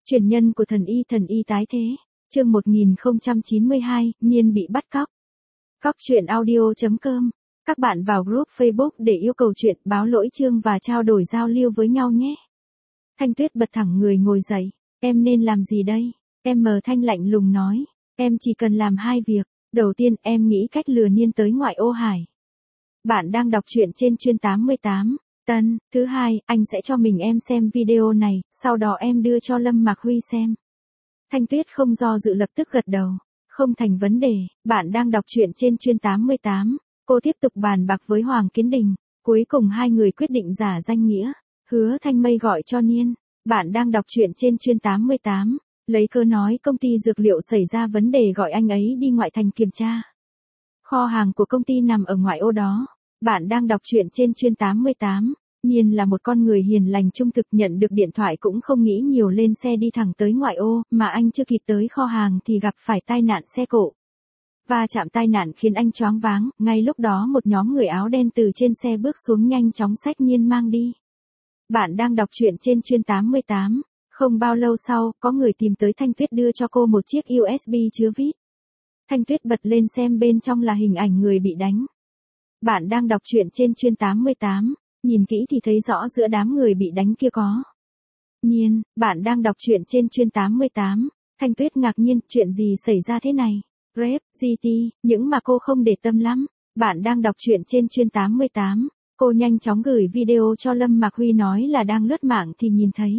Truyền nhân của thần y tái thế. Chương 1092, Niên bị bắt cóc. Cóc truyện audio.com. Các bạn vào group Facebook để yêu cầu chuyện, báo lỗi chương và trao đổi giao lưu với nhau nhé. Thanh Tuyết bật thẳng người ngồi dậy. Em nên làm gì đây? Em mờ Thanh lạnh lùng nói. Em chỉ cần làm hai việc. Đầu tiên, em nghĩ cách lừa Niên tới ngoại ô Hải. Bạn đang đọc truyện trên chuyên 88. Tân. Thứ hai, anh sẽ cho mình em xem video này, sau đó em đưa cho Lâm Mạc Huy xem. Thanh Tuyết không do dự lập tức gật đầu. Không thành vấn đề, bạn đang đọc truyện trên chuyên 88. Cô tiếp tục bàn bạc với Hoàng Kiến Đình. Cuối cùng hai người quyết định giả danh nghĩa. Hứa Thanh Mây gọi cho Niên. Bạn đang đọc truyện trên chuyên 88. Lấy cớ nói công ty dược liệu xảy ra vấn đề gọi anh ấy đi ngoại thành kiểm tra. Kho hàng của công ty nằm ở ngoại ô đó. Bạn đang đọc truyện trên chuyên 88. Niên là một con người hiền lành trung thực, nhận được điện thoại cũng không nghĩ nhiều, lên xe đi thẳng tới ngoại ô, mà anh chưa kịp tới kho hàng thì gặp phải tai nạn xe cộ. Va chạm tai nạn khiến anh choáng váng, ngay lúc đó một nhóm người áo đen từ trên xe bước xuống nhanh chóng xách Niên mang đi. Bạn đang đọc truyện trên chuyên 88. Không bao lâu sau, có người tìm tới Thanh Tuyết đưa cho cô một chiếc USB chứa vít. Thanh Tuyết bật lên xem, bên trong là hình ảnh người bị đánh. Bạn đang đọc truyện trên chuyên 88. Nhìn kỹ thì thấy rõ giữa đám người bị đánh kia có Niên. Bạn đang đọc truyện trên chuyên 88. Thanh Tuyết ngạc nhiên, chuyện gì xảy ra thế này? Rep, GT, những mà cô không để tâm lắm. Bạn đang đọc truyện trên chuyên 88. Cô nhanh chóng gửi video cho Lâm Mạc Huy nói là đang lướt mạng thì nhìn thấy.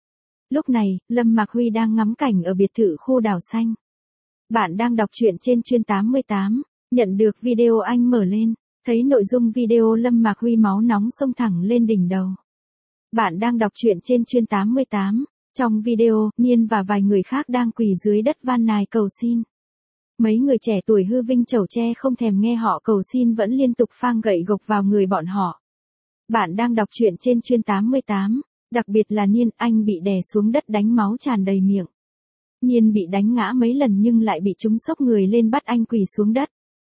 Lúc này, Lâm Mạc Huy đang ngắm cảnh ở biệt thự khu đảo xanh. Bạn đang đọc truyện trên chuyên 88. Nhận được video anh mở lên. Thấy nội dung video, Lâm Mạc Huy máu nóng xông thẳng lên đỉnh đầu. Bạn đang đọc truyện trên chuyên 88. Trong video, Niên và vài người khác đang quỳ dưới đất van nài cầu xin. Mấy người trẻ tuổi hư vinh chẩu tre không thèm nghe họ cầu xin, vẫn liên tục phang gậy gộc vào người bọn họ. Bạn đang đọc truyện trên chuyên 88. Đặc biệt là Niên, anh bị đè xuống đất đánh máu tràn đầy miệng. Niên bị đánh ngã mấy lần nhưng lại bị chúng xốc người lên bắt anh quỳ xuống đất.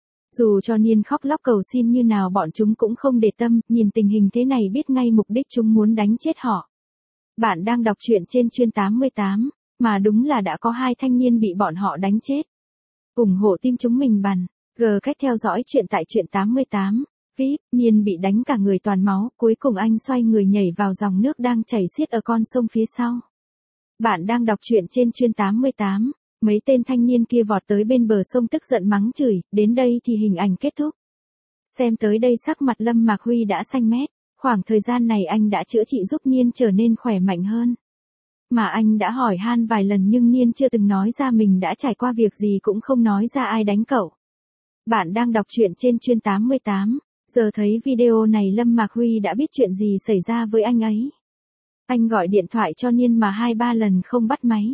Dù cho Niên khóc lóc cầu xin như nào, bọn chúng cũng không để tâm, nhìn tình hình thế này biết ngay mục đích chúng muốn đánh chết họ. Bạn đang đọc truyện trên chuyên 88, mà đúng là đã có hai thanh niên bị bọn họ đánh chết. Ủng hộ team chúng mình bằng cách theo dõi chuyện tại truyện 88. VIP, Niên bị đánh cả người toàn máu, cuối cùng anh xoay người nhảy vào dòng nước đang chảy xiết ở con sông phía sau. Bạn đang đọc truyện trên chuyên 88. Mấy tên thanh niên kia vọt tới bên bờ sông tức giận mắng chửi, đến đây thì hình ảnh kết thúc. Xem tới đây sắc mặt Lâm Mạc Huy đã xanh mét, khoảng thời gian này anh đã chữa trị giúp Niên trở nên khỏe mạnh hơn. Mà anh đã hỏi han vài lần nhưng Niên chưa từng nói ra mình đã trải qua việc gì, cũng không nói ra ai đánh cậu. Bạn đang đọc truyện trên chuyên 88, giờ thấy video này Lâm Mạc Huy đã biết chuyện gì xảy ra với anh ấy. Anh gọi điện thoại cho Niên mà 2-3 lần không bắt máy.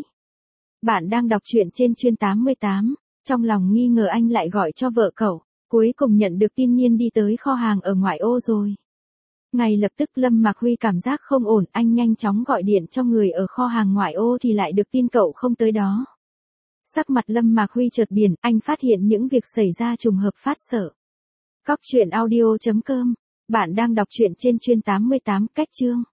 Bạn đang đọc truyện trên chuyên 88, trong lòng nghi ngờ anh lại gọi cho vợ cậu, cuối cùng nhận được tin Niên đi tới kho hàng ở ngoại ô rồi. Ngay lập tức Lâm Mạc Huy cảm giác không ổn, anh nhanh chóng gọi điện cho người ở kho hàng ngoại ô thì lại được tin cậu không tới đó. Sắc mặt Lâm Mạc Huy chợt biển, anh phát hiện những việc xảy ra trùng hợp phát sợ. Cóc truyện audio.com. Bạn đang đọc truyện trên chuyên 88, cách chương.